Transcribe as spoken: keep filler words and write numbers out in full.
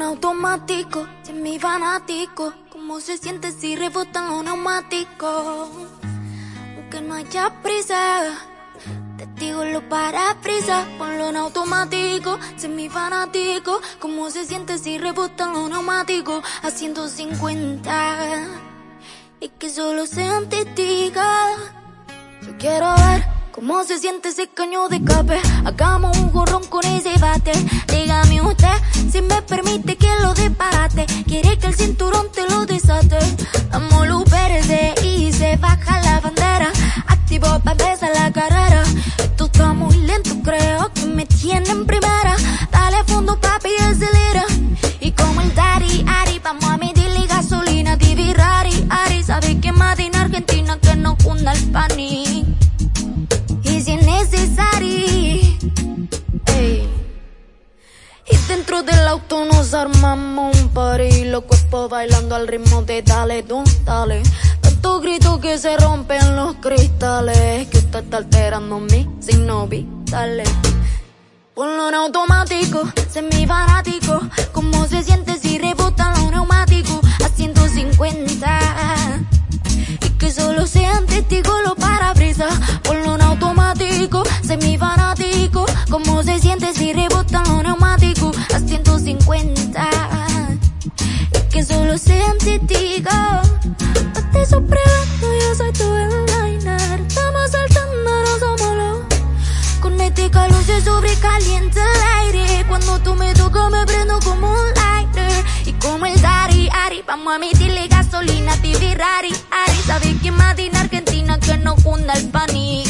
automático, si es mi fanático. ¿Cómo se siente si rebotan los neumáticos? Aunque no haya prisa, testigo en los parabrisas. Ponlo en automático, si es mi fanático. ¿Cómo se siente si rebotan los neumáticos? A ciento cincuenta, y que solo sean testigos. Yo quiero ver cómo se siente ese caño de escape. Hagamos un gorrón con ese bate. Dígame usted si me permite que lo disparate. Quiere que el cinturón te lo desate. Damos luz verde y se baja la bandera. Activo pa' empezar la carrera. Esto está muy lento, creo que me tiene en primera. Dale a fondo, papi, y acelera. Y como el Daddy Ari, vamos a medirle gasolina. Divi Rari, Ari, ¿sabe qué más en Argentina que no cunda el pánico? Y si es necesario, ey. Y dentro del auto nos armamos un party, los cuerpos bailando al ritmo de dale, don, dale. Tanto grito que se rompen los cristales, que usted está alterando mi signo vitales. Ponlo en automático, sé mi fanático. ¿Cómo se siente si rebotan los neumáticos? A ciento cincuenta, y que solo sean testigos los parabrisas. Ponlo en automático, sé mi fanático. ¿Cómo se siente si rebotan los neumáticos? A ciento cincuenta, y que solo sean testigos. No te sorprendas, yo soy tu headliner. Estamos saltando, no somos los. Con este calor se sobrecalienta el aire. Cuando tú me tocas me prendo como un lighter. Y como el Daddy Ari, vamos a meterle gasolina, Divi Rari, Ari. ¿Sabes qué más en Argentina que no cunda el pánico?